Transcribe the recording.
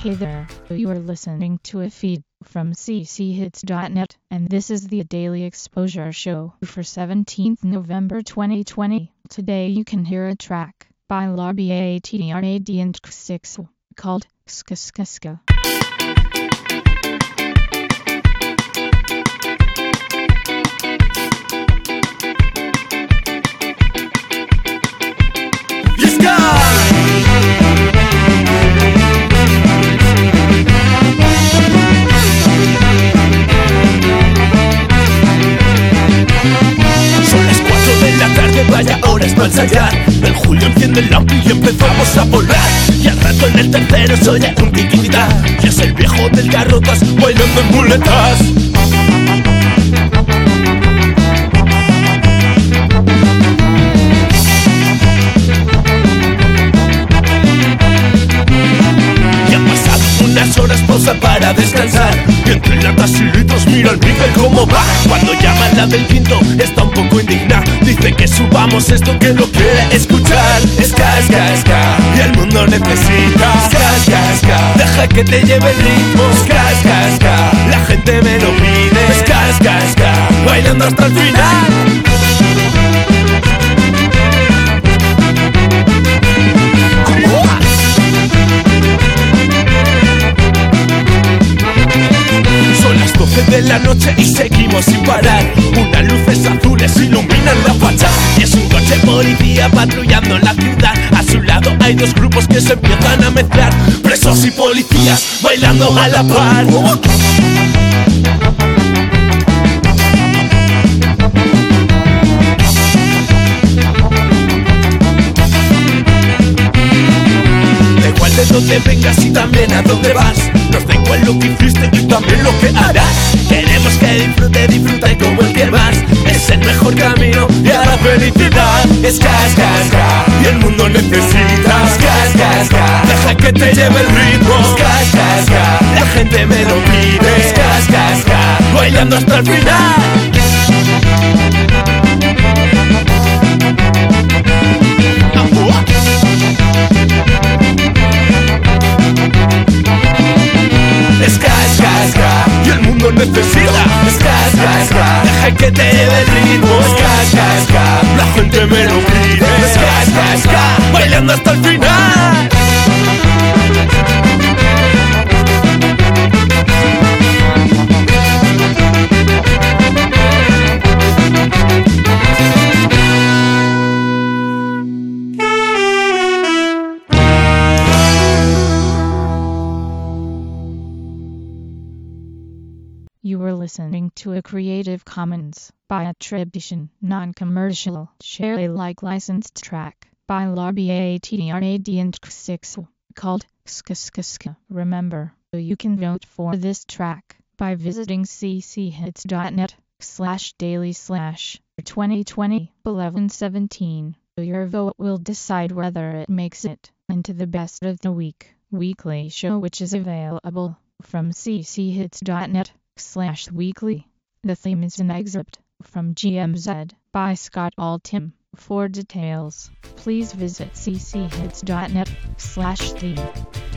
Hey there, you are listening to a feed from cchits.net, and this is the Daily Exposure Show for 17th November 2020. Today you can hear a track by Larbiatrad and X6 called Ska Ska Ska. Vaya horas para ensayar. El Julio enciende el lampi y empezamos a volar. Y al rato en el tercero se oye un tiquitita. Y es el viejo del carrotas bailando en muletas. Y han pasado unas horas pausa para descansar. Y entre latas y litros mira al Miguel cómo va. Cuando llama la del quinto está un poco indignada. Dice que subamos esto que lo quiere escuchar. Ska, ska, ska, y el mundo necesita ska, ska, ska. Deja que te lleve el ritmo. Ska, ska, ska, la gente me lo pide. Ska, ska, ska, bailando hasta el final. De la noche y seguimos sin parar. Unas luces azules iluminan la fachada. Y es un coche policía patrullando la ciudad. A su lado hay dos grupos que se empiezan a mezclar. Presos y policías bailando a la par. Da igual de dónde vengas y también a dónde vas. Nos da igual lo que hiciste y también lo que harás. Queremos que disfrute como el que más. Es el mejor camino y a la felicidad. Ska, ska, ska, y el mundo necesita ska, ska, ska. Deja que te lleve el ritmo. Ska, ska, ska, la gente me lo pide. Ska, ska, ska, bailando hasta el final. Necesita ska, ska, ska, deja que te lleve el ritmo. Ska, ska, ska, la gente me lo pide. Ska, ska, ska, bailando hasta el final. You were listening to a Creative Commons by attribution, non-commercial, share Alike licensed track by Larbiatrad and X6 called Ska Ska Ska. Remember, you can vote for this track by visiting cchits.net/daily/2020-11-17. Your vote will decide whether it makes it into the best of the week weekly show, which is available from cchits.net/weekly. The theme is an excerpt from GMZ by Scott Altham. For details, please visit cchits.net/theme.